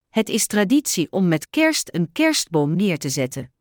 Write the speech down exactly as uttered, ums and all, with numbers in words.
Het is traditie om met kerst een kerstboom neer te zetten.